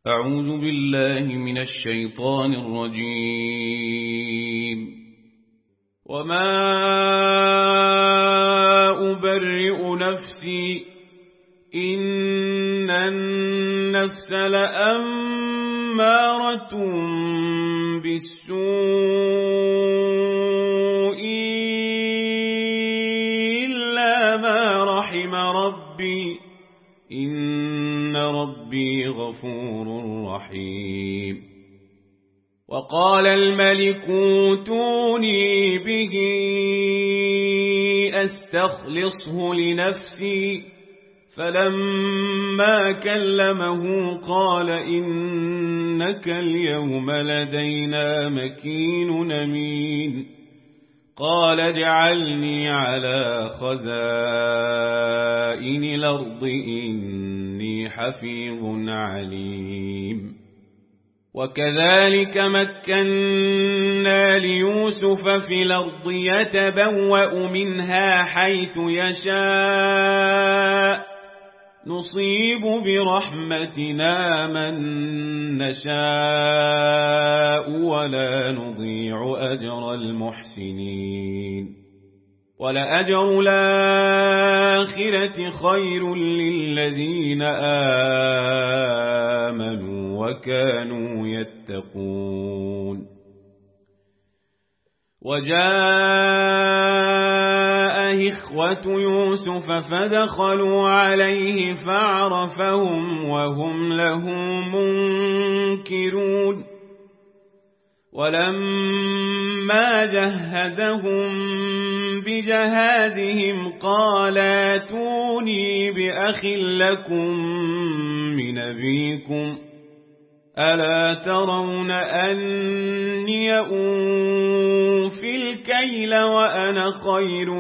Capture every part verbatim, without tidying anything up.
أعوذ بالله من الشيطان الرجيم. وما أبرئ نفسي إن النفس لأمارة بالسوء إلا ما رحم ربي إن ربي غفور رحيم. وقال الملك اوتوني به أستخلصه لنفسي فلما كلمه قال إنك اليوم لدينا مكين أمين. قال اجعلني على خزائن الأرض إني حفيظ عليم. وكذلك مكنا ليوسف في الأرض يتبوأ منها حيث يشاء نصيب برحمتنا من نشاء ولا نضيع أجر المحسنين. ولأجر الآخرة خير للذين آمنوا وكانوا يتقون. وجاء إخوة يوسف فدخلوا عليه فعرفهم وهم له منكرون. ولما جهزهم بجهازهم قال ائتوني بأخ لكم من أبيكم ألا ترون أني أوفي الكيل وأنا خير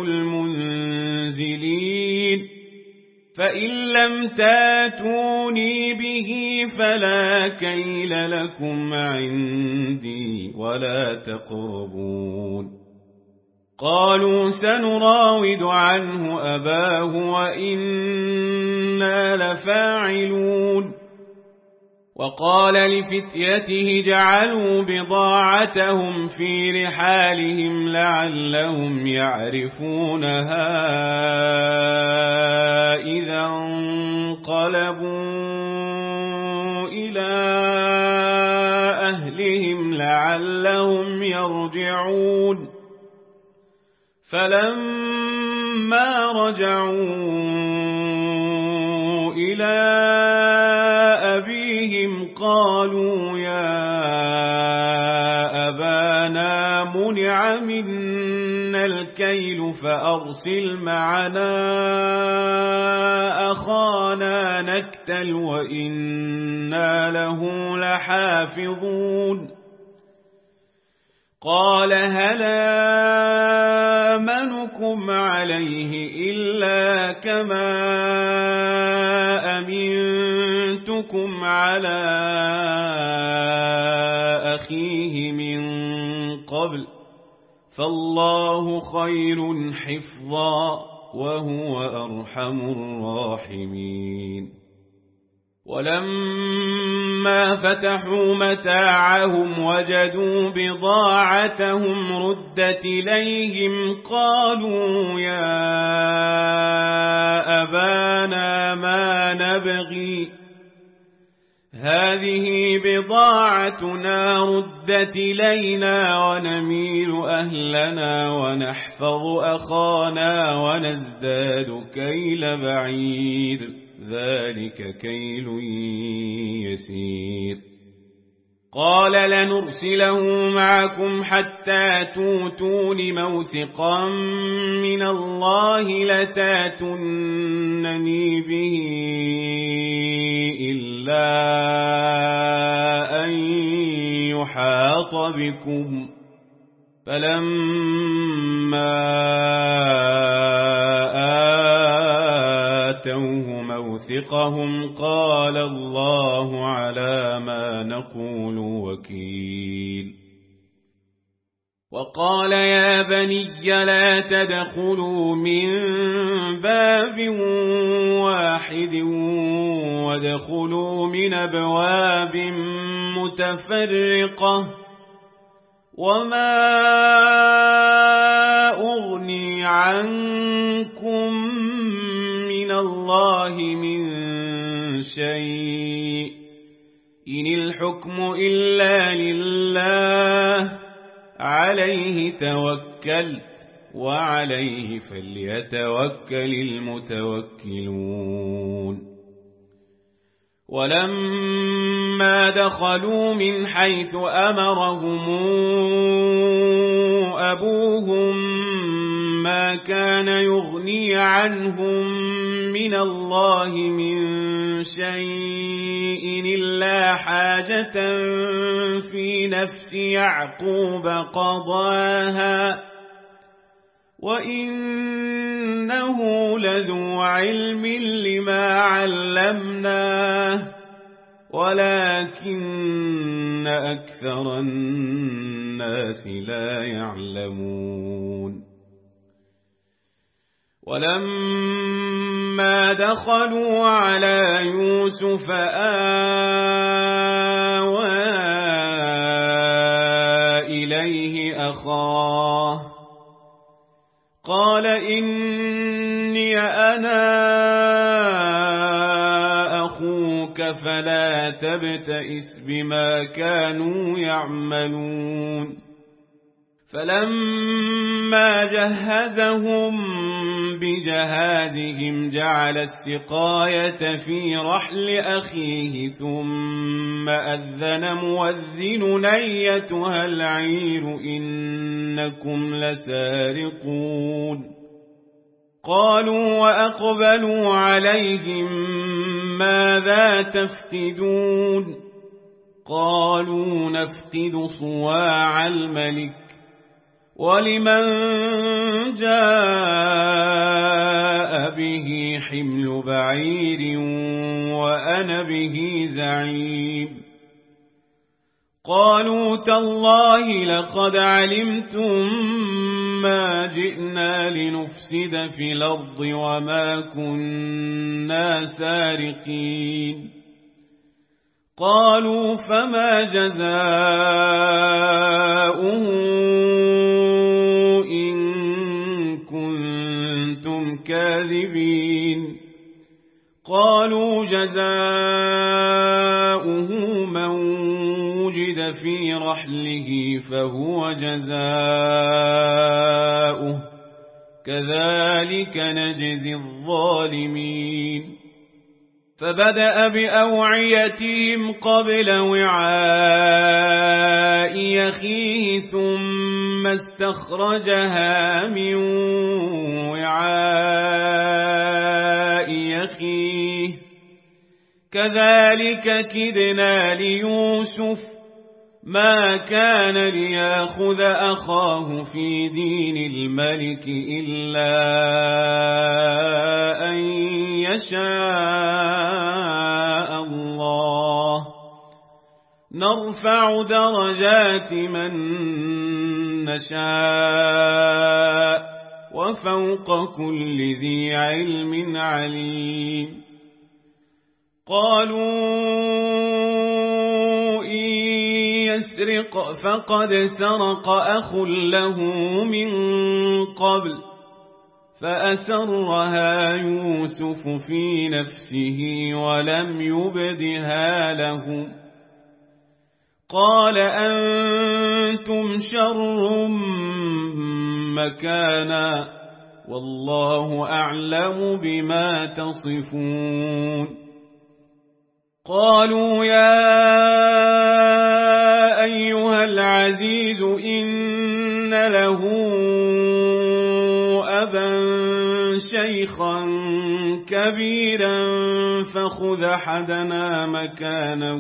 المنزلين فإن لم تاتوني به فلا كيل لكم عندي ولا تقربون. قالوا سنراود عنه أباه وإنا لفاعلون. وقال لفتيته جعلوا بضاعتهم في رحالهم لعلهم يعرفونها إذا انقلبوا إلى أهلهم لعلهم يرجعون. فلما رجعوا إلى أبيهم قالوا يا أبانا منع منا الكيل فأرسل معنا أخانا نكتل وإنا له لحافظون. قال هل آمنكم عليه إلا كما أمنتكم على أخيه من قبل فالله خير حفظا وهو أرحم الراحمين. ولما فتحوا متاعهم وجدوا بضاعتهم ردت إليهم قالوا يا أبانا ما نبغي هذه بضاعتنا ردت إلينا ونميل أهلنا ونحفظ أخانا ونزداد كيل بعير ذلك كيل يسير. قال لنرسله معكم حتى توتون موثقا من الله لتاتونني به إلا أن يحاط بكم. فلما آتوه موثقهم قال الله على ما نقول وكيل. وقال يا بني لا تدخلوا من باب واحد وادخلوا من أبواب متفرقة وما أغني عنكم من الله من شيء إن الحكم إلا لله عليه توكلت وعليه فليتوكل المتوكلون ولما دخلوا من حيث أمرهم أبوهم ما كان يغني عنهم من الله من شيء إلا حاجة في نفس يعقوب قضاها وإنه لذو علم لما علمناه ولكن أكثر الناس لا يعلمون ولما دخلوا على يوسف آوى إليه أخاه قال إني أنا أخوك فلا تبتئس بما كانوا يعملون فلما جهزهم بجهازهم جعل السقاية في رحل أخيه ثم أذن مؤذن أيتها العير إنكم لسارقون قالوا وأقبلوا عليهم ماذا تفقدون قالوا نفقد صواع الملك ولمن جاء به حمل بعير وأنا به زعيم قالوا تالله لقد علمتم ما جئنا لنفسد في الأرض وما كنا سارقين قالوا فما جزاؤه إن كنتم كاذبين قالوا جزاؤه من وجد في رحله فهو جزاؤه كذلك نجزي الظالمين فبدأ بأوعيتهم قبل وعاء أخيه ثم استخرجها من وعاء أخيه كذلك كدنا ليوسف ما كان ليأخذ أخاه في دين الملك إلا أن يشاء الله نرفع درجات من نشاء وفوق كل ذي علم عليم قالوا إن يسرق فقد سرق أخ له من قبل فأسرها يوسف في نفسه ولم يبدها له قال أنتم شر مكانا والله أعلم بما تصفون قالوا يا أيها العزيز إن له أبا شيخا كبيرا فخذ أحدنا مكانه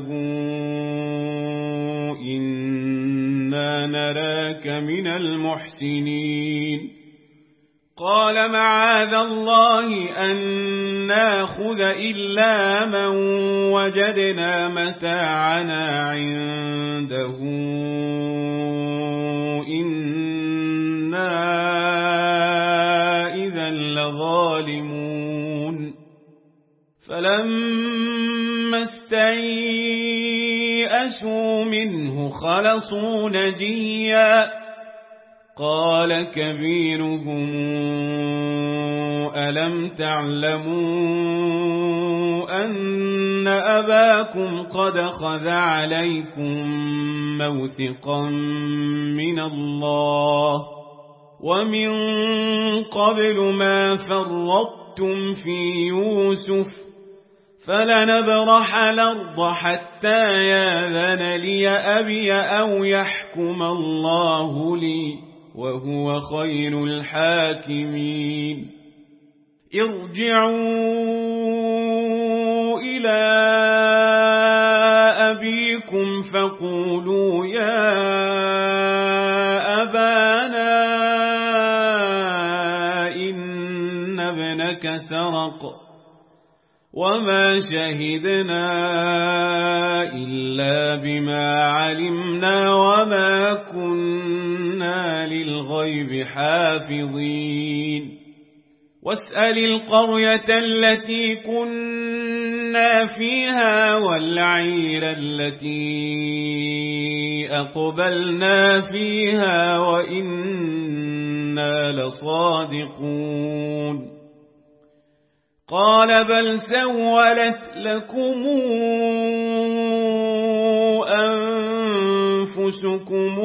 إنا نراك من المحسنين قال معاذ الله أن ناخذ إلا من وجدنا متاعنا عنده إنا إذا لظالمون فلما استيئسوا منه خلصوا نجيا قال كبيرهم ألم تعلموا أن أباكم قد خذ عليكم موثقا من الله ومن قبل ما فرطتم في يوسف فلنبرح الأرض حتى ياذن لي أبي أو يحكم الله لي وهو خير الحاكمين ارجعوا إلى أبيكم فقولوا يا أبانا إن ابنك سرق وما شهدنا إلا بما علمنا وما كنا للغيب حافظين واسأل القرية التي كنا فيها والعير التي أقبلنا فيها وإنا لصادقون قال بل سولت لكم أنفسكم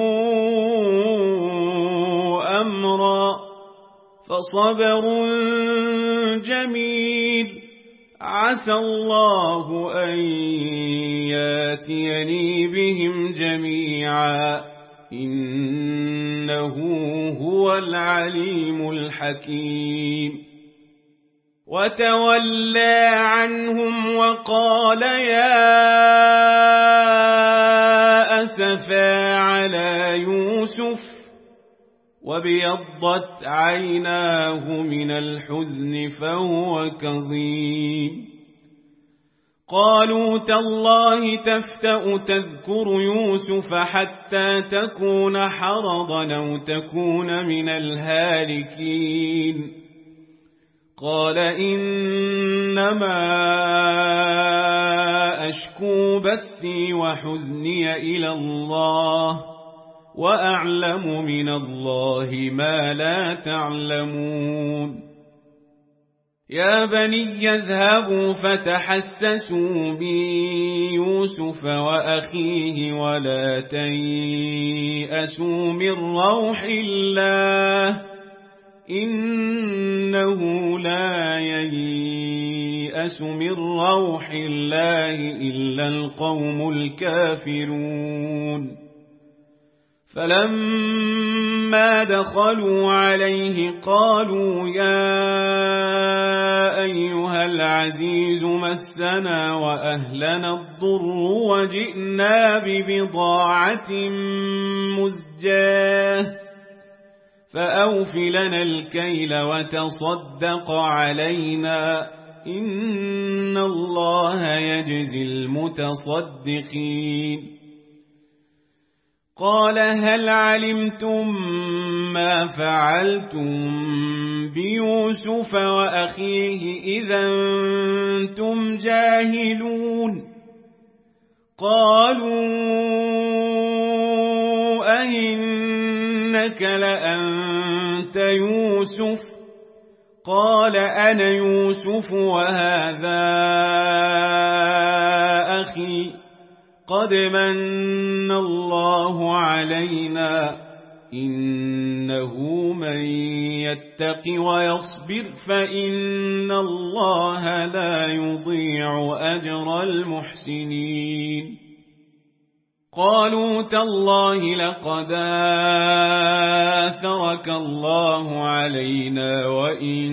أمرا فصبر جميل عسى الله أن ياتيني بهم جميعا إنه هو العليم الحكيم وتولى عنهم وقال يا أسفا على يوسف وابيضت عيناه من الحزن فهو كظيم قالوا تالله تفتأ تذكر يوسف حتى تكون حرضا أو تكون من الهالكين قال إنما أشكو بثي وحزني إلى الله وأعلم من الله ما لا تعلمون يا بني اذهبوا فتحسسوا من يوسف وأخيه ولا تيأسوا من روح الله إنه لا ييأس من روح الله إلا القوم الكافرون فلما دخلوا عليه قالوا يا أيها العزيز مسنا وأهلنا الضر وجئنا ببضاعة مزجاة فأوف لنا الكيل وتصدق علينا إن الله يجزي المتصدقين قال هل علمتم ما فعلتم بيوسف وأخيه إذا أنتم جاهلون قالوا أئنك لأنت يوسف قال أنا يوسف وهذا أخي قد من الله علينا إنه من يتق ويصبر فإن الله لا يضيع أجر المحسنين قالوا تالله لقد آثرك الله علينا وإن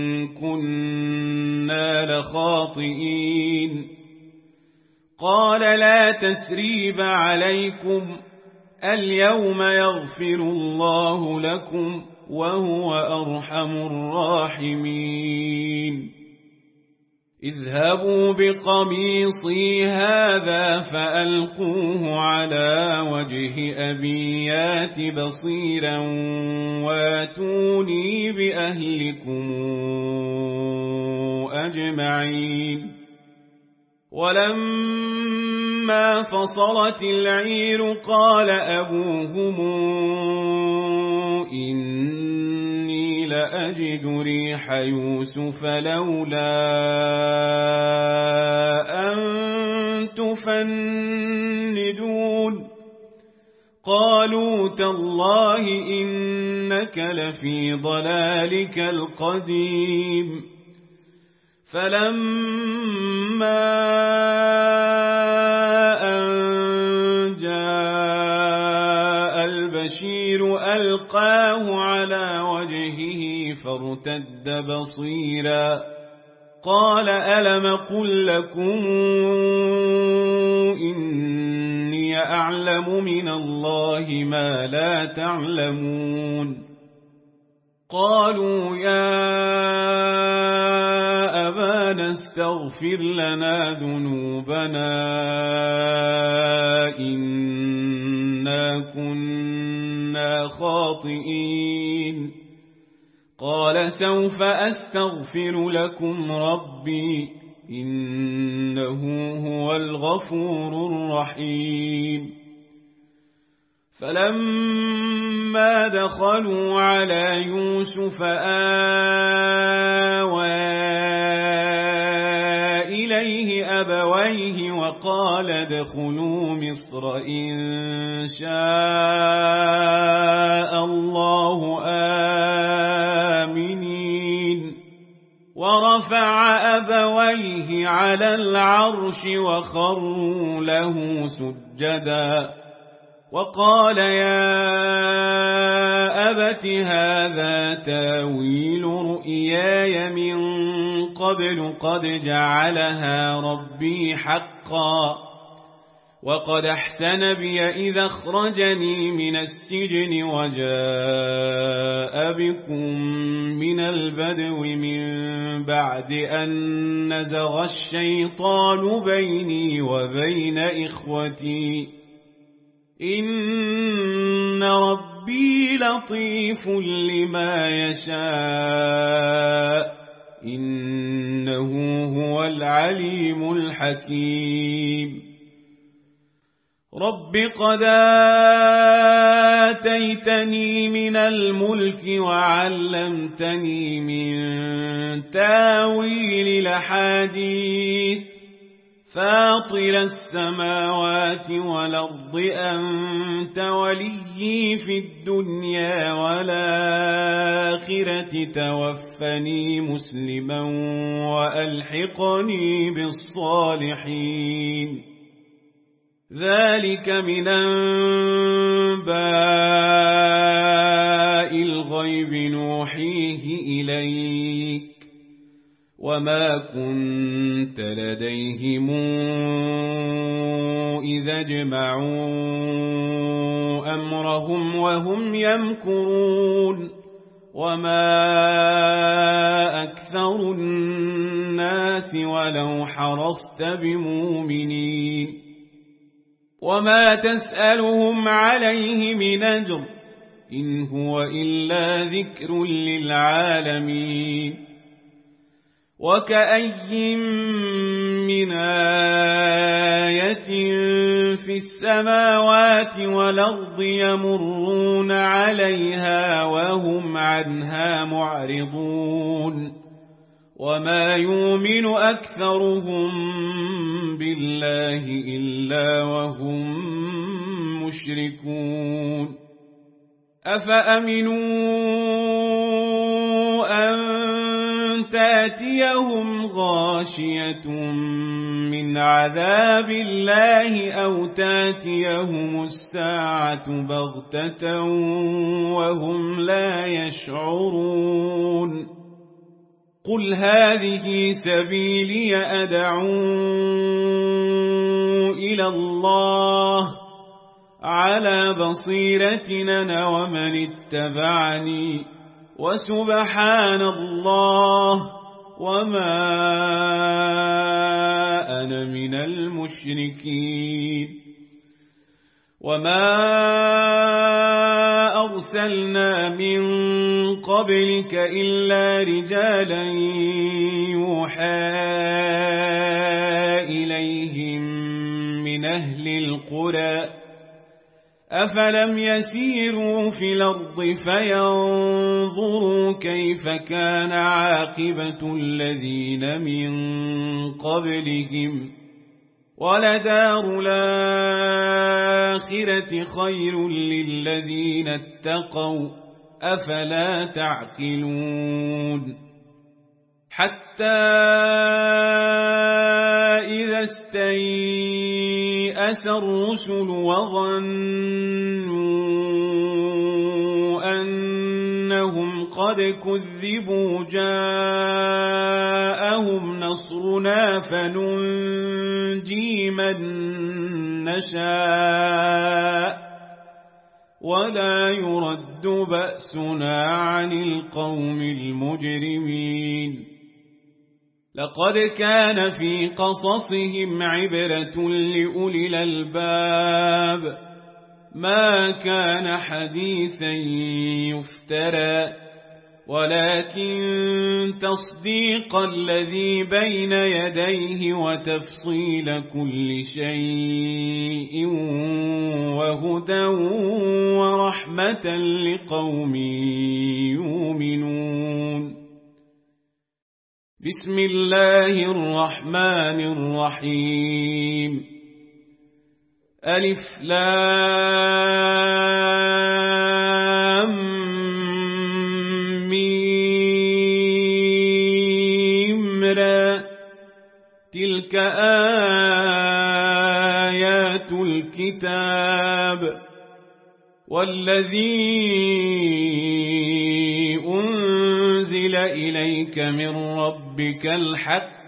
كنا لخاطئين قال لا تثريب عليكم اليوم يغفر الله لكم وهو أرحم الراحمين اذهبوا بقميصي هذا فألقوه على وجه أبي يات بصيرا واتوني بأهلكم أجمعين ولما فصلت العير قال أبوهم إني لأجد ريح يوسف لولا أن تفندون قالوا تالله إنك لفي ضلالك القديم فلما أن جاء البشير ألقاه على وجهه فارتد بصيرا قال ألم قل لكم إني أعلم من الله ما لا تعلمون قالوا يا أبانا استغفر لنا ذنوبنا إنا كنا خاطئين قال سوف أستغفر لكم ربي إنه هو الغفور الرحيم فلما دخلوا على يوسف آوى إليه أبويه وقال ادخلوا مصر إن شاء الله آمنين ورفع أبويه على العرش وخروا له سجدا وقال يا أبت هذا تاويل رؤياي من قبل قد جعلها ربي حقا وقد أحسن بي إذا أخرجني من السجن وجاء بكم من البدو من بعد أن نزغ الشيطان بيني وبين إخوتي إن ربي لطيف لما يشاء إنه هو العليم الحكيم رب قد آتيتني من الملك وعلمتني من تاويل الأحاديث فاطر السماوات والأرض أنت وليي في الدنيا والآخرة توفني مسلما وألحقني بالصالحين ذلك من أنباء الغيب نوحيه إليك وما كنت لديهم إذا اجمعوا أمرهم وهم يمكرون وما أكثر الناس ولو حرصت بمؤمنين وما تسألهم عليه من أجر إن هو إلا ذكر للعالمين وكأي من آية في السماوات والأرض يمرون عليها وهم عنها معرضون وما يؤمن أكثرهم بالله إلا وهم مشركون أفأمنوا أن تأتيهم غاشية من عذاب الله أو تأتيهم الساعة بغتة وهم لا يشعرون قل هذه سبيلي أدعو إلى الله على بصيرة أنا ومن اتبعني وسبحان الله وما أنا من المشركين وما أرسلنا من قبلك إلا رجالا يوحى إليهم من أهل القرى أفلم يسيروا في الأرض فينظروا كيف كان عاقبة الذين من قبلهم ولدار الآخرة خير للذين اتقوا أفلا تعقلون حتى إذا استيأس الرسل وظنوا أنهم قد كذبوا جاءهم نصرنا فننجي من نشاء ولا يرد بأسنا عن القوم المجرمين لقد كان في قصصهم عبرة لأولي الألباب ما كان حديثا يفترى ولكن تصديق الذي بين يديه وتفصيل كل شيء وهدى ورحمة لقوم يؤمنون بسم الله الرحمن الرحيم ألف لام ميم را تلك آيات الكتاب والذي أنزل إليك من ربك الحق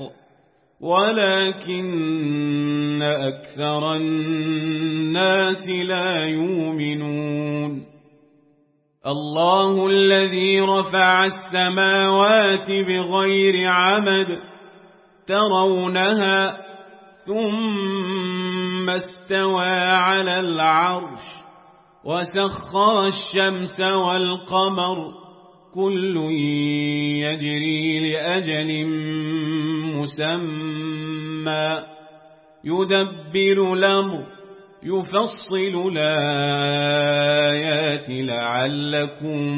ولكن أكثر الناس لا يؤمنون الله الذي رفع السماوات بغير عمد ترونها ثم استوى على العرش وسخر الشمس والقمر كل يجري لأجل مسمى يدبر الأمر يفصل الآيات لعلكم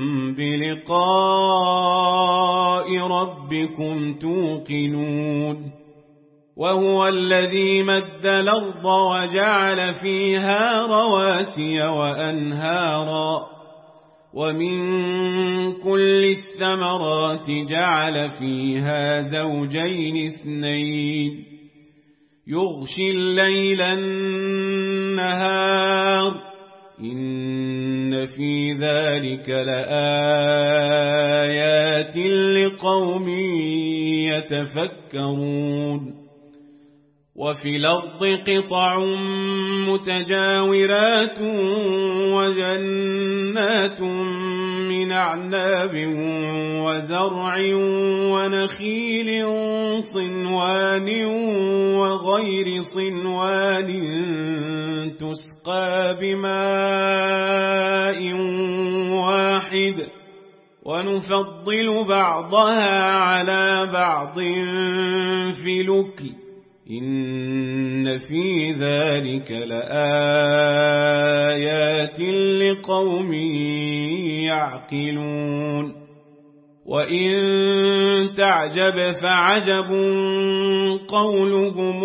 بلقاء ربكم توقنون وهو الذي مد الأرض وجعل فيها رواسي وأنهارا ومن كل الثمرات جعل فيها زوجين اثنين يغشي الليل النهار إن في ذلك لآيات لقوم يتفكرون وفي الأرض قطع متجاورات وجنات من أعناب وزرع ونخيل صنوان وغير صنوان تسقى بماء واحد ونفضل بعضها على بعض في الأكل إن في ذلك لآيات لقوم يعقلون وإن تعجب فعجب قولهم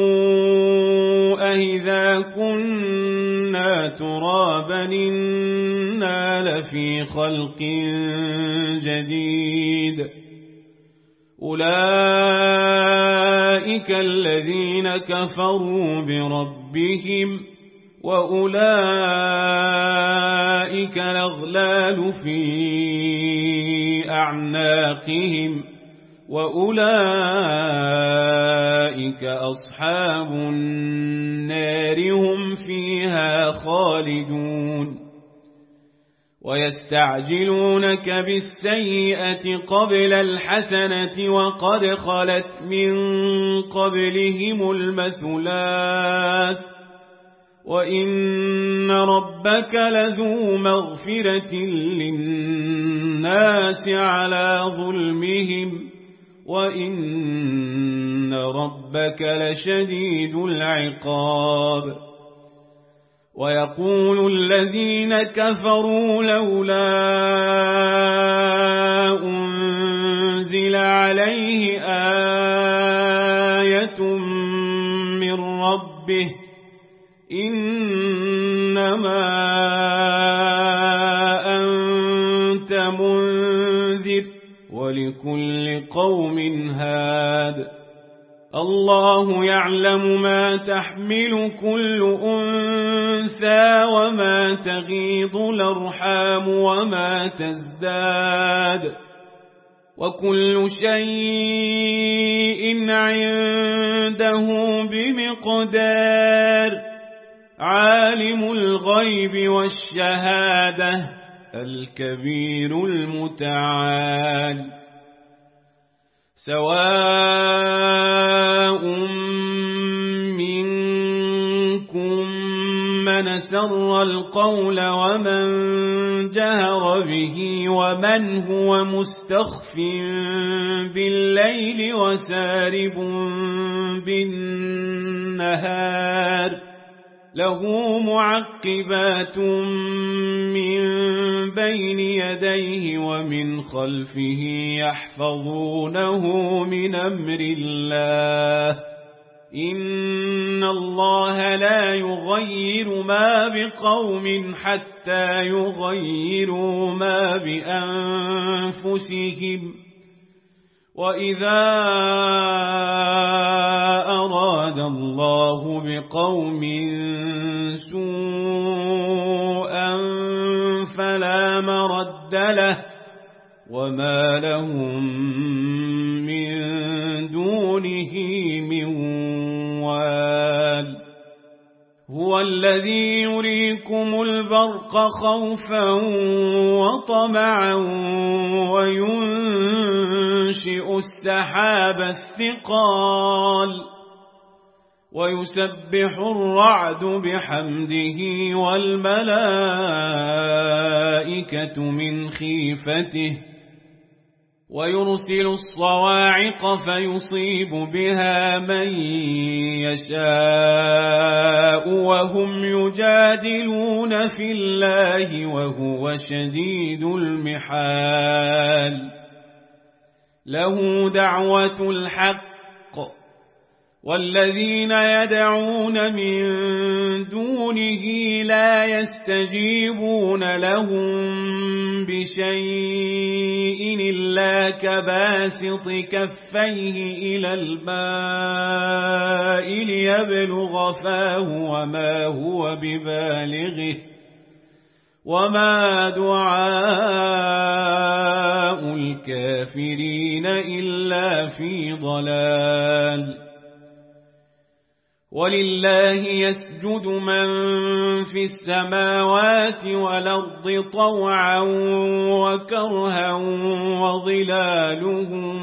أإذا كنا ترابا إنا لفي خلق جديد أولئك الذين كفروا بربهم وأولئك الأغلال في أعناقهم وأولئك أصحاب النار هم فيها خالدون ويستعجلونك بالسيئة قبل الحسنة وقد خلت من قبلهم المثلات وإن ربك لذو مغفرة للناس على ظلمهم وإن ربك لشديد العقاب ويقول الذين كفروا لولا أنزل عليه آية من ربه إنما أنت منذر ولكل قوم هاد الله يعلم ما تحمل كل أنثى وما تغيض الأرحام وما تزداد وكل شيء عنده بمقدار عالم الغيب والشهادة الكبير المتعال سواء منكم من سر القول ومن جهر به ومن هو مستخف بالليل وسارب بالنهار له معقبات من بين يديه ومن خلفه يحفظونه من أمر الله إن الله لا يغير ما بقوم حتى يغيروا ما بأنفسهم وإذا أراد الله بقوم سوءا فلا مرد له وما لهم من دونه من وال هو الذي يريكم البرق خوفا وطمعا وينشئ السحاب الثقال ويسبح الرعد بحمده والملائكة من خيفته ويرسل الصواعق فيصيب بها من يشاء وهم يجادلون في الله وهو شديد المحال له دعوة الحق والذين يدعون من دونه لا يستجيبون لهم بشيء إلا كباسط كفيه إلى الماء ليبلغ فاه وما هو ببالغه وما دعاء الكافرين إلا في ضلال ولله يسجد من في السماوات والأرض طوعا وكرها وظلالهم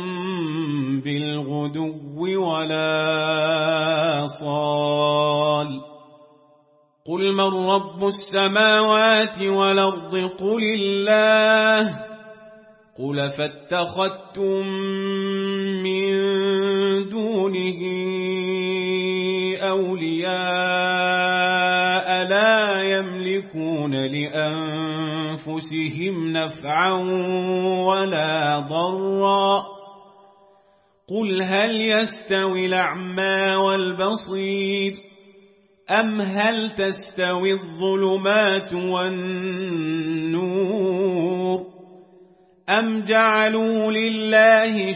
بالغدو ولا صال قل من رب السماوات والأرض قل الله قل فاتخذتم من دونه أولياء لا يملكون لأنفسهم نفعا ولا ضرا قل هل يستوي الأعمى والبصير أم هل تستوي الظلمات والنور أم جعلوا لله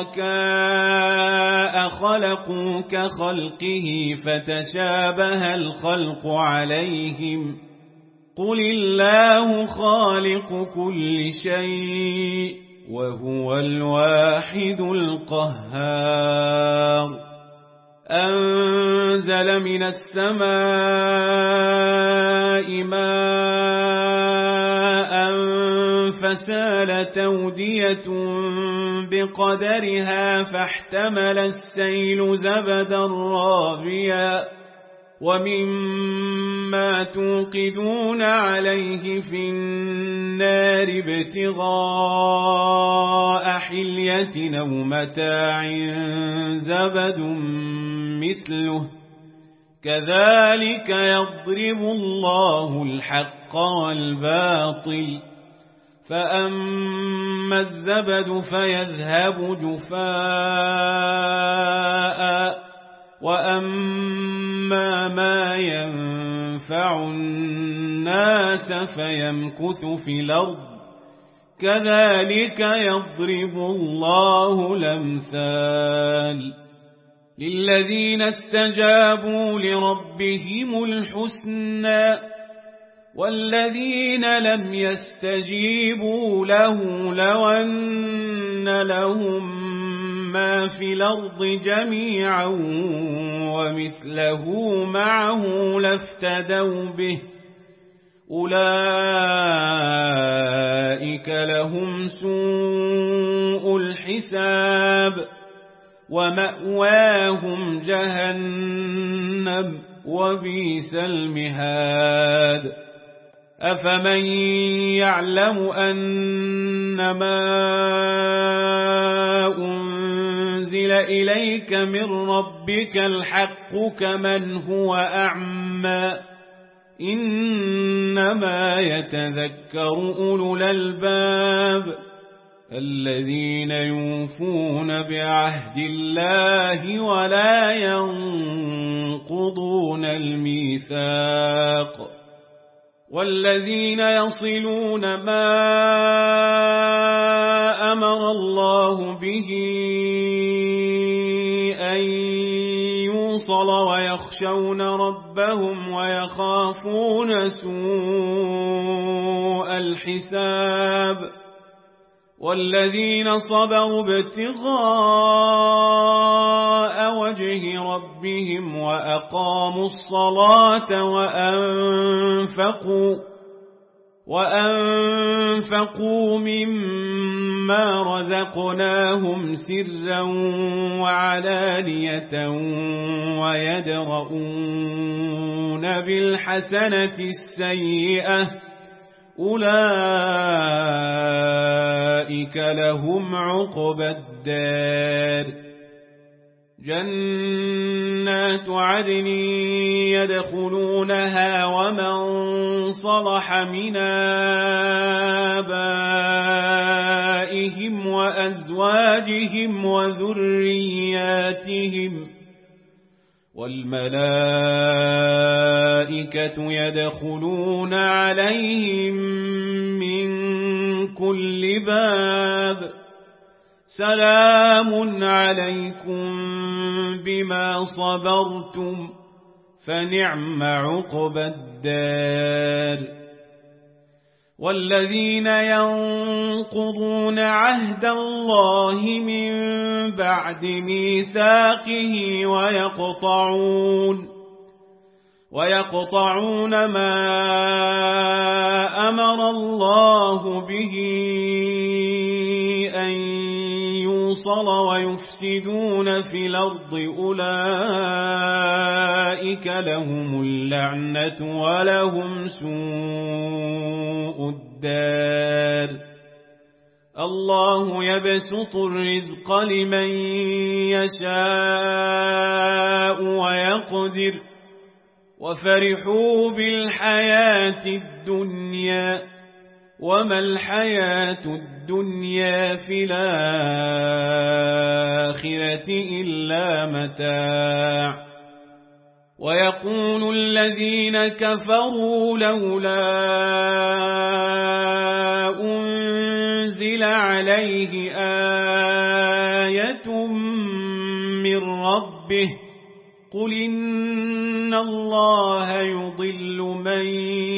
شركاء خلقوا كخلقه فتشابه الخلق عليهم قل الله خالق كل شيء وهو الواحد القهار أنزل من السماء ماء فسال تودية بقدرها فاحتمل السيل زبدا رابيا ومما توقدون عليه في النار ابتغاء حلية أو متاع زبد مثله كذلك يضرب الله الحق والباطل فأما الزبد فيذهب جفاء وأما ما ينفع الناس فيمكث في الأرض كذلك يضرب الله الأمثال للذين استجابوا لربهم الحسنى والذين لم يستجيبوا له لو أن لهم ما في الأرض جميعا ومثله معه لافتدوا به أولئك لهم سوء الحساب ومأواهم جهنم وبئس المهاد أفمن يعلم أنما أنزل إليك من ربك الحق كمن هو أعمى إنما يتذكر أولو الألباب الذين يوفون بعهد الله ولا ينقضون الميثاق والذين يصلون ما أمر الله به أن يوصل ويخشون ربهم ويخافون سوء الحساب والذين صبروا ابتغاء وجه ربهم وأقاموا الصلاة وأنفقوا وأنفقوا مما رزقناهم سرا وعلانية ويدرؤون بالحسنة السيئة أولئك لهم عقبى الدار جنات عدن يدخلونها ومن صلح من آبائهم وأزواجهم وذرياتهم والملائكة يدخلون عليهم من كل باب سلام عليكم بما صبرتم فنعم عقبى الدار والذين ينقضون عهد الله من بعد ميثاقه ويقطعون ويقطعون ما أمر الله به أن يوصل ويفسدون في الأرض أولئك لهم اللعنة ولهم سوء الدار الله يبسط الرزق لمن يشاء ويقدر وفرحوا بالحياة الدنيا وما الحياة الدنيا في الآخرة إلا متاع ويقول الذين كفروا لولا أنزل عليه آية من ربه قل إن الله يضل من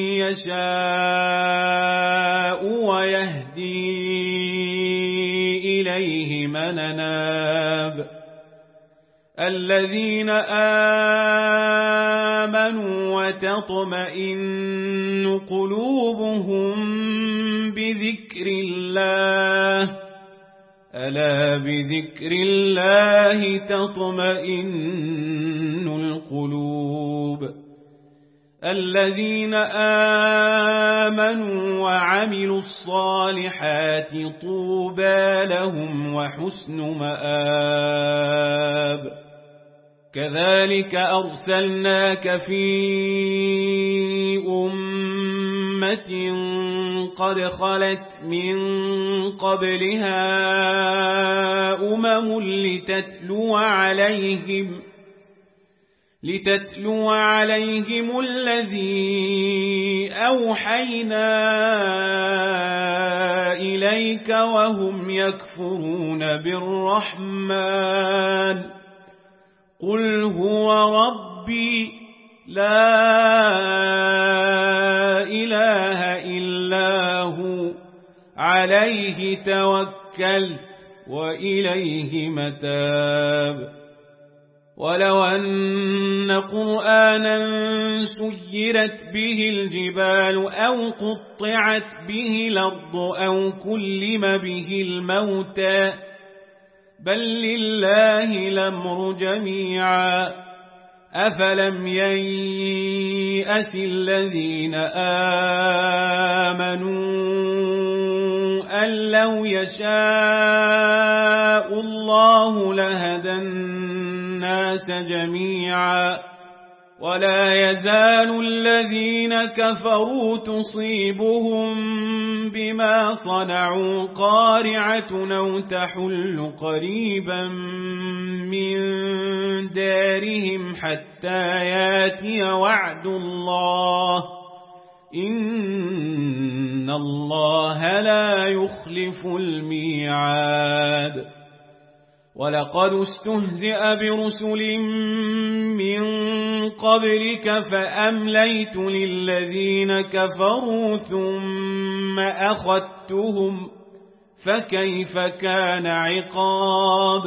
يشاء ويهدي إليه من أناب الذين آمنوا وتطمئن قلوبهم بذكر الله ألا بذكر الله تطمئن القلوب الذين آمنوا وعملوا الصالحات طوبى لهم وحسن مآب كذلك أرسلناك في أمة قد خلت من قبلها أمم لتتلو عليهم لتتلو عليهم الذي أوحينا إليك وهم يكفرون بالرحمن قل هو ربي لا إله إلا هو عليه توكلت وإليه متاب ولو أن قرآنا سيرت به الجبال أو قطعت به الأرض أو كلم به الموتى بل لله الأمر جميعا أفلم ييأس الذين آمنوا أن لو يشاء الله لهدى الناس جميعا ولا يزال الذين كفروا تصيبهم بما صنعوا قارعة أو تحل قريبا من دارهم حتى ياتي وعد الله إن الله لا يخلف الميعاد ولقد استهزئ برسل من قبلك فأمليت للذين كفروا ثم أخذتهم فكيف كان عقاب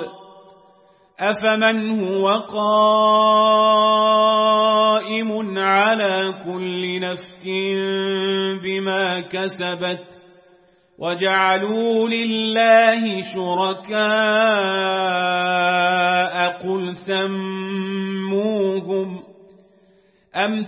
أفمن هو قائم على كل نفس بما كسبت وجعلوا لله شركاء قل سموهم أم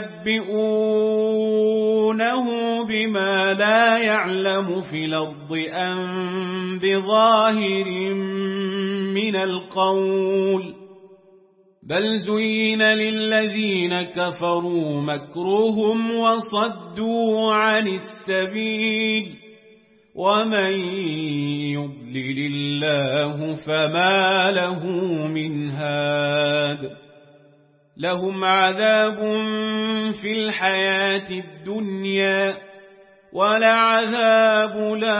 تنبئونه بما لا يعلم في الأرض أم بظاهر من القول بل زين للذين كفروا مكرهم وصدوا عن السبيل ومن يضلل الله فما له من هاد لهم عذاب في الحياة الدنيا ولعذاب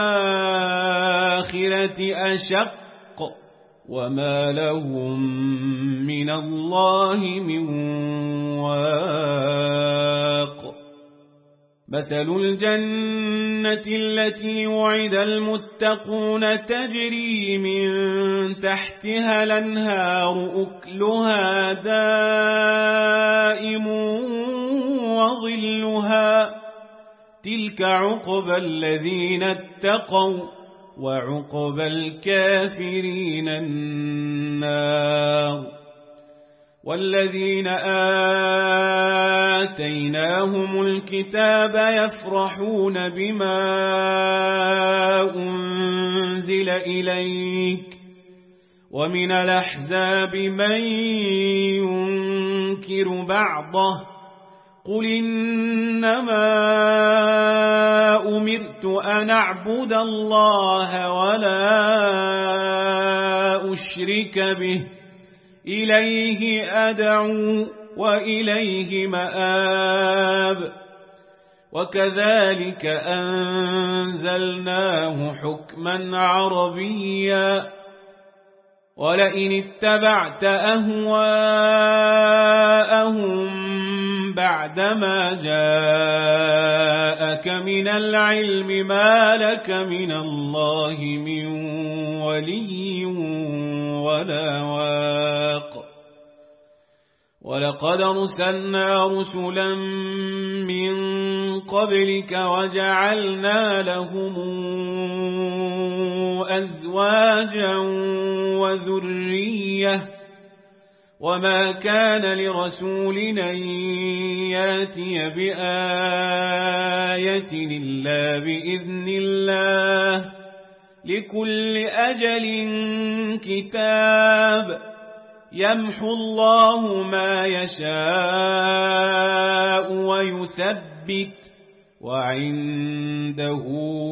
الآخرة أشق وما لهم من الله من واق مثل الجنة التي وعد المتقون تجري من تحتها الأنهار أكلها دائم وظلها تلك عقبى الذين اتقوا وعقبى الكافرين النار والذين آتيناهم الكتاب يفرحون بما أنزل إليك ومن الأحزاب من ينكر بعضه قل إنما أمرت أن أعبد الله ولا أشرك به إليه أدعو وإليه مآب وكذلك أنزلناه حكما عربيا ولئن اتبعت أهواءهم بعدما جاءك من العلم ما لك من الله من ولي ولا واق ولقد أرسلنا رسلا من قبلك وجعلنا لهم أزواجا وذرية وما كان لرسول أن ياتي بآية إلا بإذن الله لكل أجل كتاب يمحو الله ما يشاء ويثبت وعنده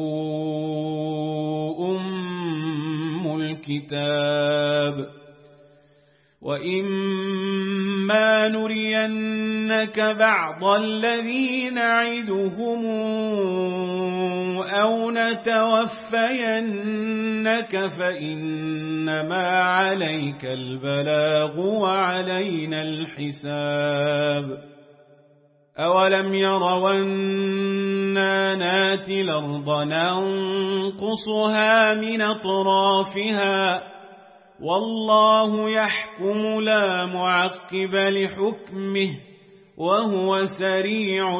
أم الكتاب وإما نرينك بعض الذي نعدهم أو نتوفينك فإنما عليك البلاغ وعلينا الحساب أولم يروا أنا ناتي الأرض ننقصها من أطرافها والله يحكم لا معقب لحكمه وهو سريع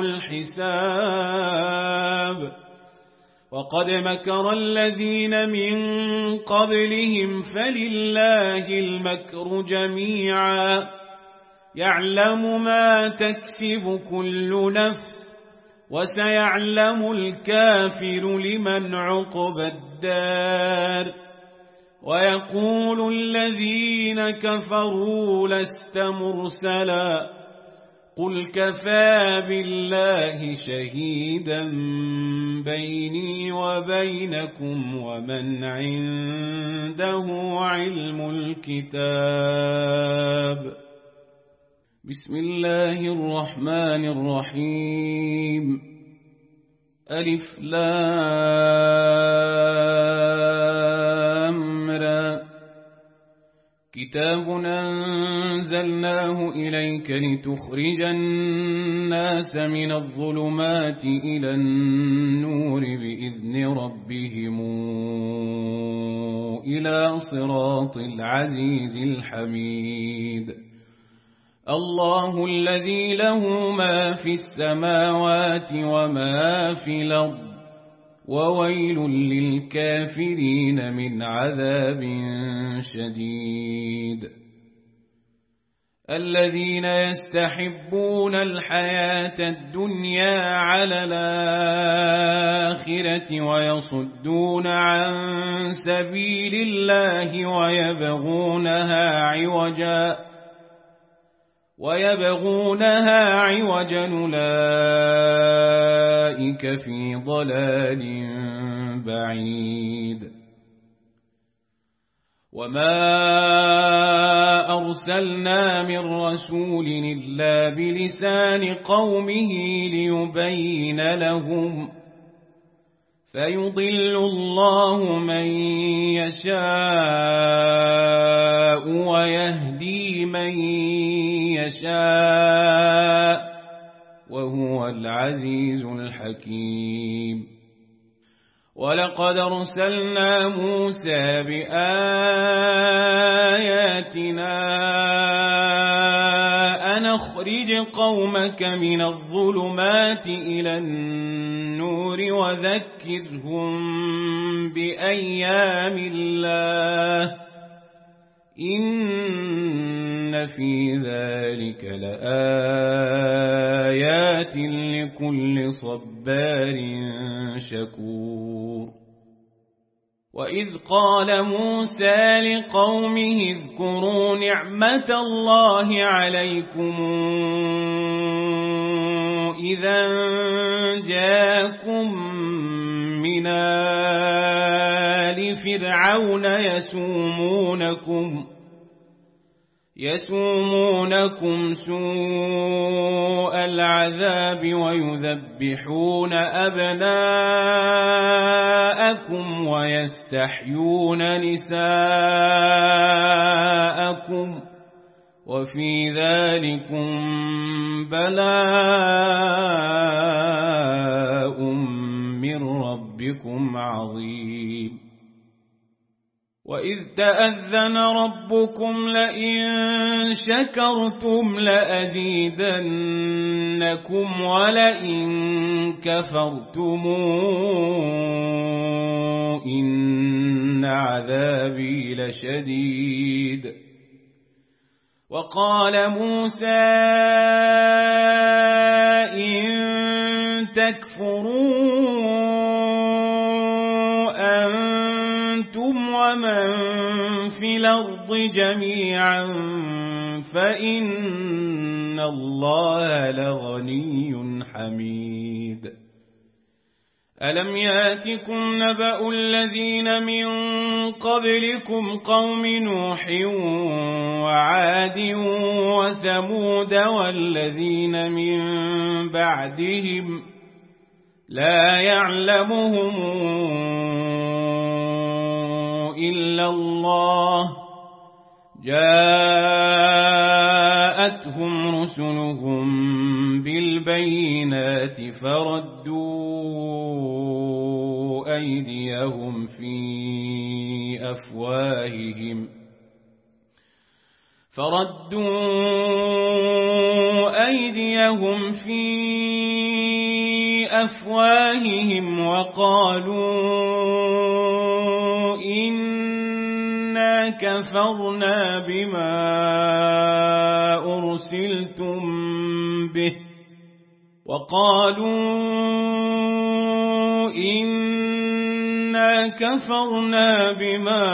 الحساب وقد مكر الذين من قبلهم فلله المكر جميعا يعلم ما تكسب كل نفس وسيعلم الكافر لمن عقبى الدار ويقول الذين كفروا لست مرسلا قل كفى بالله شهيدا بيني وبينكم ومن عنده علم الكتاب بسم الله الرحمن الرحيم ألف لام را كتاب أنزلناه إليك لتخرج الناس من الظلمات إلى النور بإذن ربهم إلى صراط العزيز الحميد الله الذي له ما في السماوات وما في الأرض وويل للكافرين من عذاب شديد الذين يستحبون الحياة الدنيا على الآخرة ويصدون عن سبيل الله ويبغونها عوجا ويبغونها عوجا أولئك في ضلال بعيد وما أرسلنا من رسول إلا بلسان قومه ليبين لهم فيضل الله من يشاء ويهدي من يشاء وهو العزيز الحكيم ولقد أرسلنا موسى بآياتنا أن أخرج قومك من الظلمات إلى النور وذكرهم بأيام الله إن في ذلك لآيات لكل صبار شكور وإذ قال موسى لقومه اذكروا نعمة الله عليكم إذا جاءكم من آل فرعون يسومونكم يسومونكم سوء العذاب ويذبحون أبناءكم ويستحيون نساءكم وفي ذلكم بلاء من ربكم عظيم وإذ تأذن ربكم لئن شكرتم لأزيدنكم ولئن كفرتم إن عذابي لشديد. وقال موسى إن تكفروا أنتم ومن في الأرض جميعا فإن الله لغني حميد. ألم ياتكم نبأ الذين من قبلكم قوم نوح وعاد وثمود والذين من بعدهم لا يعلمهم إلا الله جاءتهم رسلهم بالبينات فردوا أيديهم في أفواههم فردوا أيديهم في أفواههم وقالوا إنا كفرنا بما أرسلتم به وقالوا إنا كفرنا بما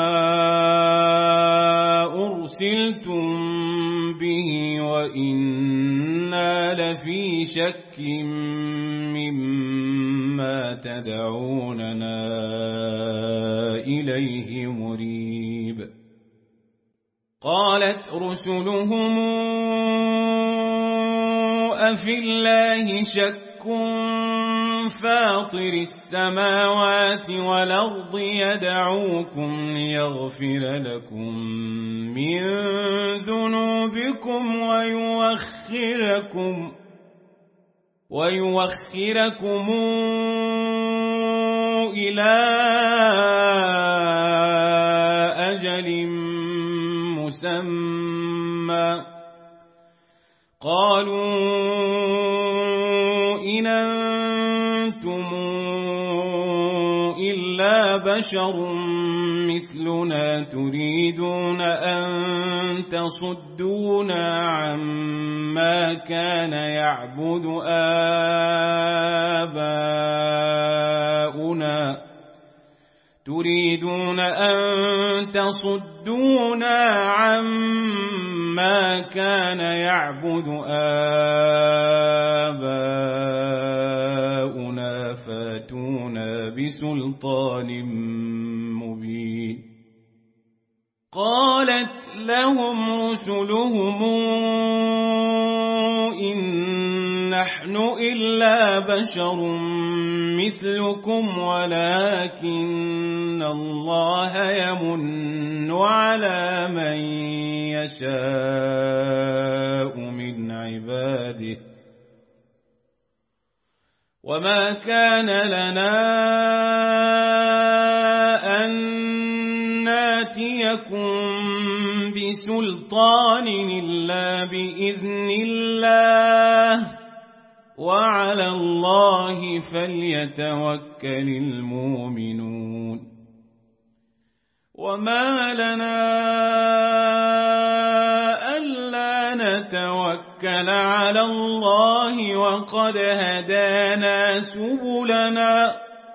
أرسلتم به وإنا لفي شك مما تدعوننا إليه مريب. قالت رسلهم أفي الله شك فاطر السماوات والأرض يدعوكم ليغفر لكم من ذنوبكم ويوخركم ويوخركم إلى أجل مسمى. قالوا إن أنتم إلا بشر مثلنا تريدون أن تصدونا عما كان يعبد آباؤنا تريدون أن تصدونا عما كان يعبد آباؤنا فاتونا بسلطان مبين. قالت لهم رسلهم إن نحن إلا بشر مثلكم ولكن الله يمن على من يشاء من عباده وما كان لنا أن ناتيكم بسلطان إلا بإذن الله وعلى الله فليتوكل المؤمنون. وما لنا ألا نتوكل على الله وقد هدانا سبلنا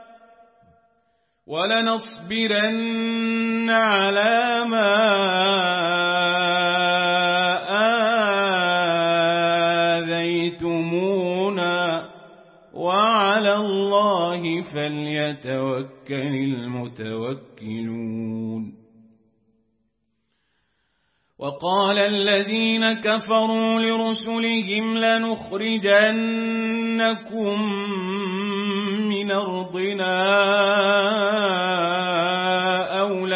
ولنصبرن على ما آذيتمونا وعلى الله فليتوكل المتوكلون. وقال الذين كفروا لرسلهم لنخرجنكم من أرضنا أو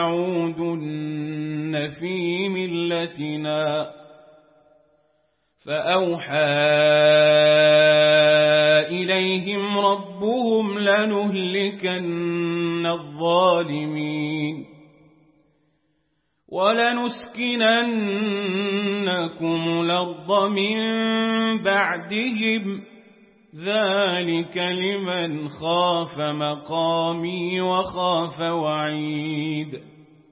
لتعودن في ملتنا فأوحى إليهم ربهم لنهلكن الظالمين ولنسكننكم الأرض من بعدهم ذلك لمن خاف مقامي وخاف وعيد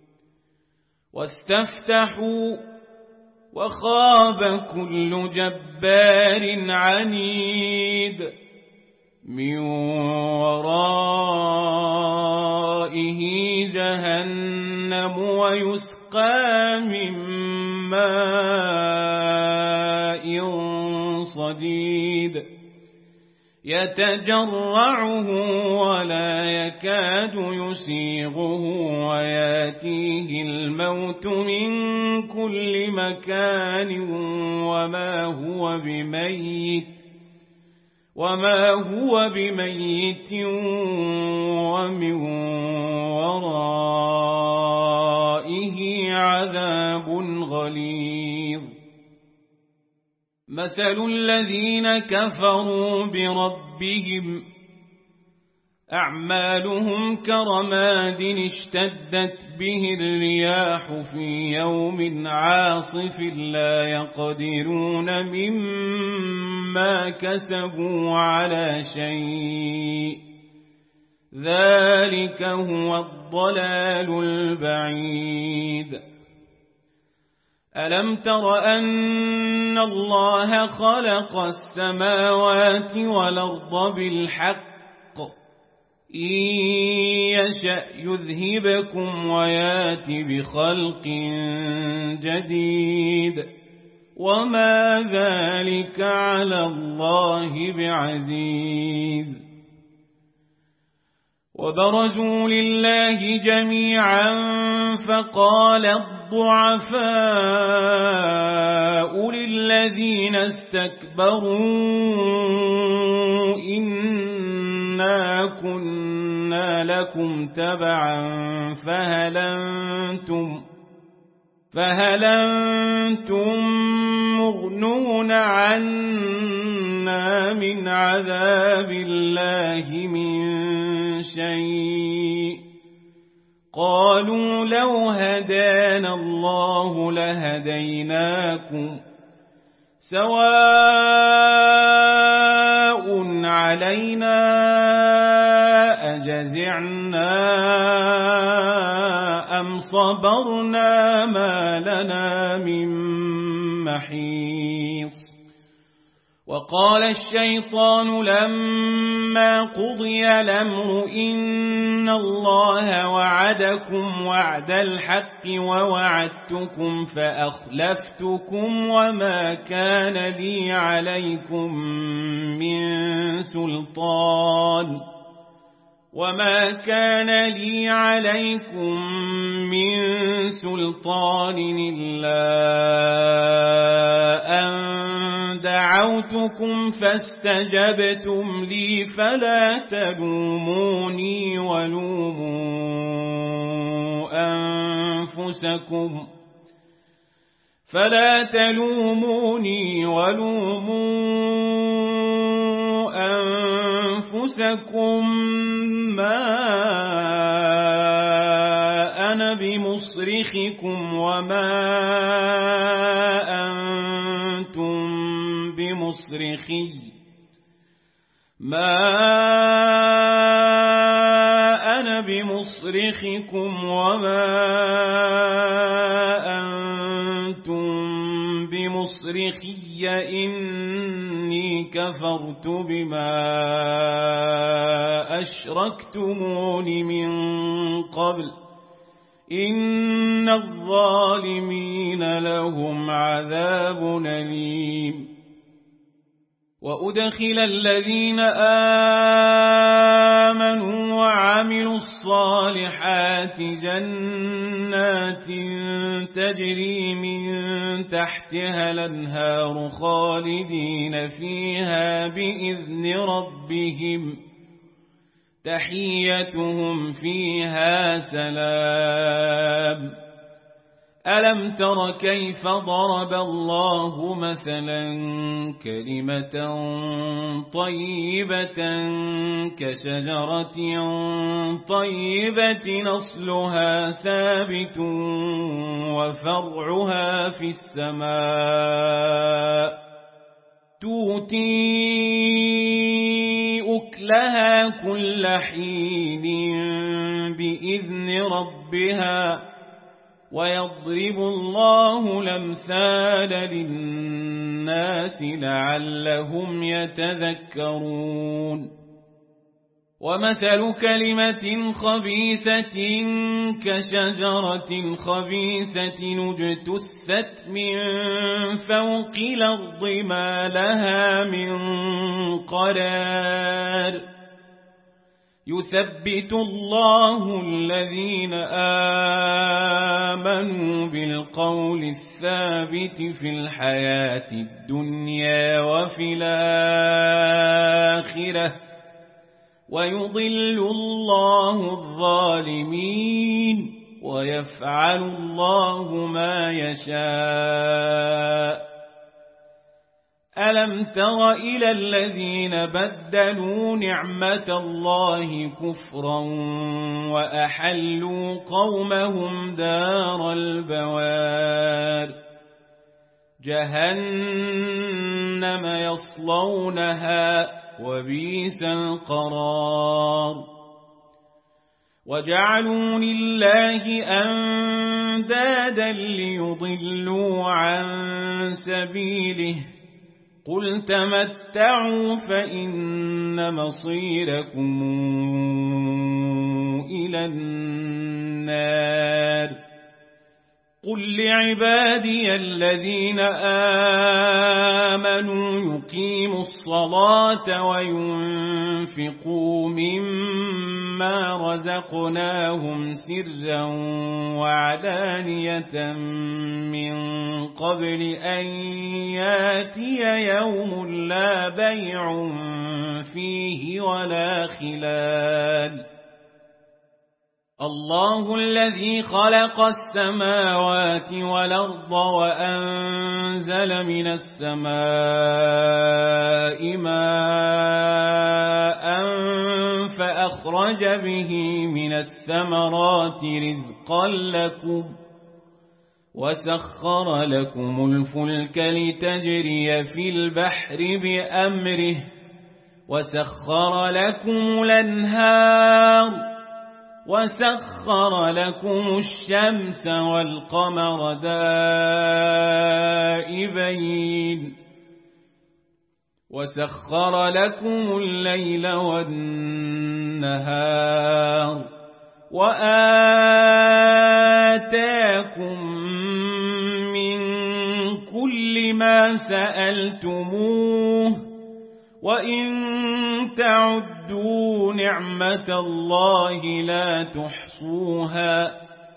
واستفتحوا وخاب كل جبار عنيد من ورائه جهنم ويسقى من ماء صديد يتجرعه ولا يكاد يسيغه وياتيه الموت من كل مكان وما هو بميت وما هو بميت ومن ورائه عذاب غليظ مثل الذين كفروا بربهم أعمالهم كرماد اشتدت به الرياح في يوم عاصف لا يقدرون مما كسبوا على شيء ذلك هو الضلال البعيد ألم تر أن الله خلق السماوات والأرض بالحق إن يشأ يذهبكم ويات بخلق جديد وما ذلك على الله بعزيز وبرزوا لله جميعا فقال الضعفاء للذين استكبروا إنا كنا لكم تبعا فهل أنتم فهل أنتم مغنون عنا من عذاب الله من شيء قالوا لو هدانا الله لهديناكم سواء علينا أجزعنا أم صبرنا ما لنا من محيص وقال الشيطان لما قضي الأمر إن الله وعدكم وعد الحق ووعدتكم فأخلفتكم وما كان لي عليكم من سلطان وما كان لي عليكم من سلطان إلا أن دعوتكم فاستجبتم لي فلا تلوموني ولوموا أنفسكم فلا تلوموني ولوموا أنفسكم ما أنا بمصرخكم وما أنتم بمصرخي ما أنا بمصرخكم وما أنتم بمصرخي إني كفرت بما أشركتمون من قبل إن الظالمين لهم عذاب أليم وأدخل الذين آمنوا وعملوا الصالحات جنات تجري من تحتها الأنهار خالدين فيها بإذن ربهم تحيتهم فيها سلام ألم تر كيف ضرب الله مثلا كلمة طيبة كشجرة طيبة أصلها ثابت وفرعها في السماء تؤتي أكلها كل حين بإذن ربها ويضرب الله الأمثال للناس لعلهم يتذكرون ومثل كلمة خبيثة كشجرة خبيثة اجتثت من فوق الأرض ما لها من قرار يثبت الله الذين آمنوا بالقول الثابت في الحياة الدنيا وفي الآخرة ويضل الله الظالمين ويفعل الله ما يشاء ألم تر إلى الذين بدلوا نعمة الله كفرا وأحلوا قومهم دار البوار جهنم يصلونها وبئس القرار وجعلوا لله أندادا ليضلوا عن سبيله قل تمتعوا فإن مصيركم إلى النار قل لعبادي الذين آمنوا يقيموا الصلاة وينفقوا مما رزقناهم سرا وعلانية من قبل أن ياتي يوم لا بيع فيه ولا خلال الله الذي خلق السماوات والأرض وأنزل من السماء ماء فأخرج به من الثمرات رزقا لكم وسخر لكم الفلك لتجري في البحر بأمره وسخر لكم الأنهار وسخر لكم الشمس والقمر دائبين وسخر لكم الليل والنهار وآتاكم من كل ما سألتموه وإن تعدوا نعمة الله لا تحصوها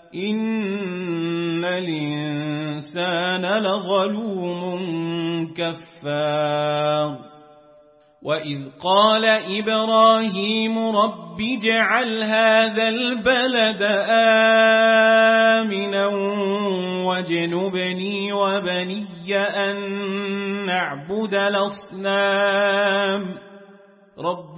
إن الإنسان لظلوم كفار وإذ قال إبراهيم رب اجعل هذا البلد آمنا واجنبني وبني أن نعبد الأصنام رب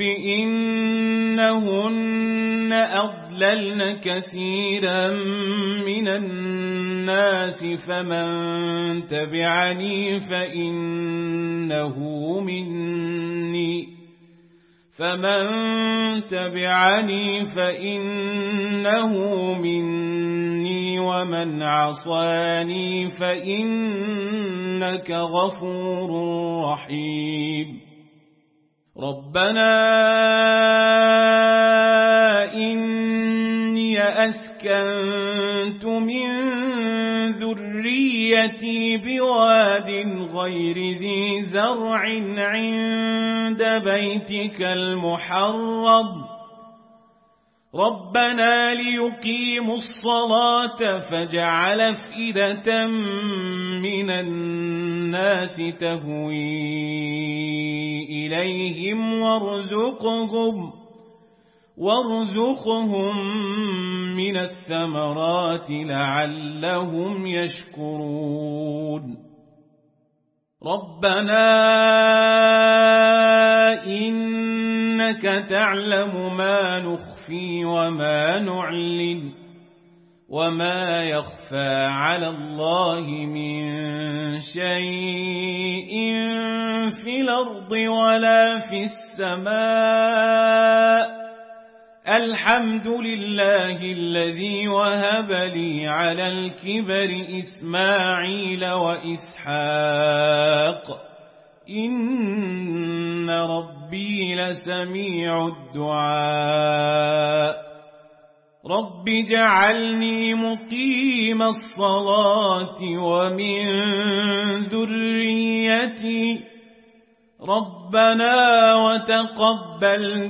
إنهن أضللن كثيرا من الناس فمن تبعني فإنه مني فمن تبعني فإنه مني ومن عصاني فإنك غفور رحيم ربنا إني أسكنت من ذريتي بواد غير ذي زرع عند بيتك المحرم ربنا ليقيموا الصلاة فاجعل أفئدة من الناس تهوي إليهم وارزقهم وارزقهم من الثمرات لعلهم يشكرون ربنا إنك تعلم ما نخفي وما نعلن وما يخفى على الله من شيء في الأرض ولا في السماء الحمد لله الذي وهب لي على الكبر إسماعيل وإسحاق إن ربي لسميع الدعاء رب اجعلني مقيم الصلاة ومن ذريتي ربنا وتقبل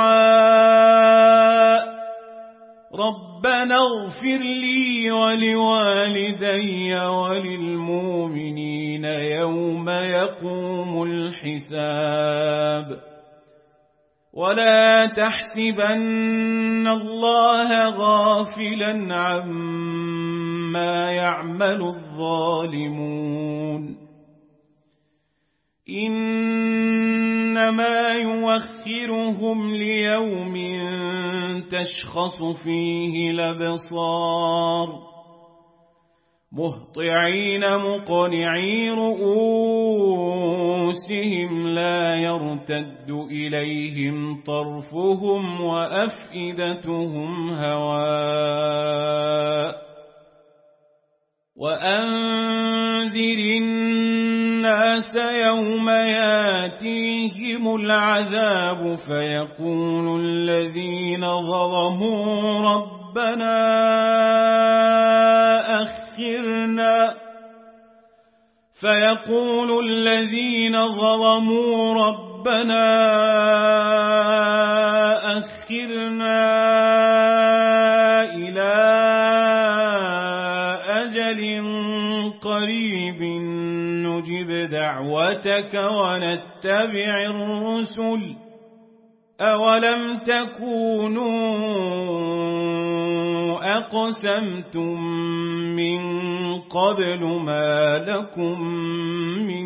دعاء ربنا اغفر لي ولوالدي وللمؤمنين يوم يقوم الحساب ولا تحسبن الله غافلا عما يعمل الظالمون إنما يوخرهم ليوم تشخص فيه الأبصار مهطعين مقنعي رؤوسهم لا يرتد إليهم طرفهم وأفئدتهم هواء وأنذر الناس يوم ياتيهم العذاب فيقول الذين ظلموا ربنا أخرنا فيقول الذين ظلموا ربنا أخرنا إلى أجل قريب نجب دعوتك ونتبع الرسل أولم تكونوا أقسمتم من قبل ما لكم من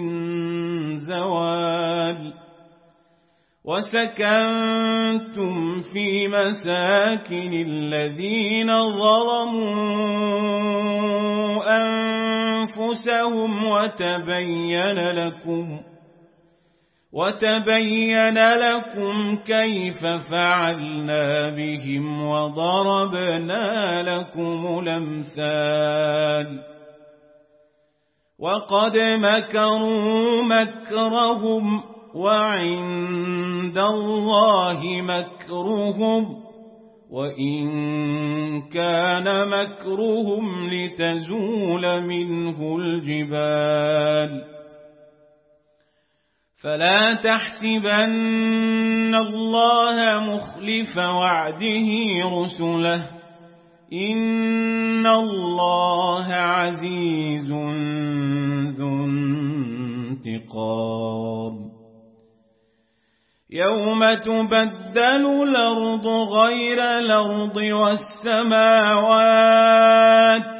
زوال وسكنتم في مساكن الذين ظلموا أنفسهم وتبين لكم وتبين لكم كيف فعلنا بهم وضربنا لكم الأمثال وقد مكروا مكرهم وعند الله مكرهم وإن كان مكرهم لتزول منه الجبال فلا تحسبن الله مخلف وعده رسله إن الله عزيز ذو انتقام يوم تبدل الأرض غير الأرض والسماوات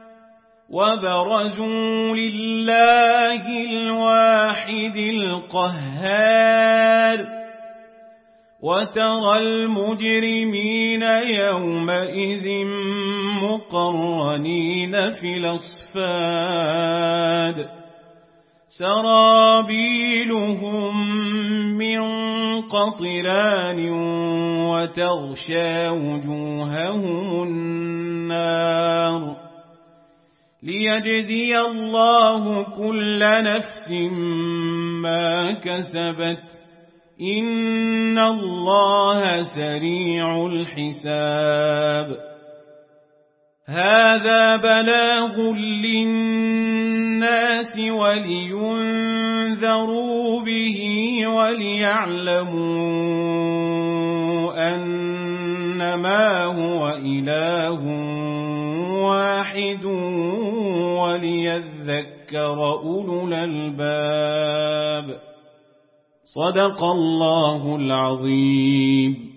وبرزوا لله الواحد القهار وترى المجرمين يومئذ مقرنين في الأصفاد سرابيلهم من قطران وتغشى وجوههم النار ليجزي الله كل نفس ما كسبت إن الله سريع الحساب هذا بلاغ للناس ولينذروا به وليعلموا أنما هو إله واحد وليذكر أولو الألباب صدق الله العظيم.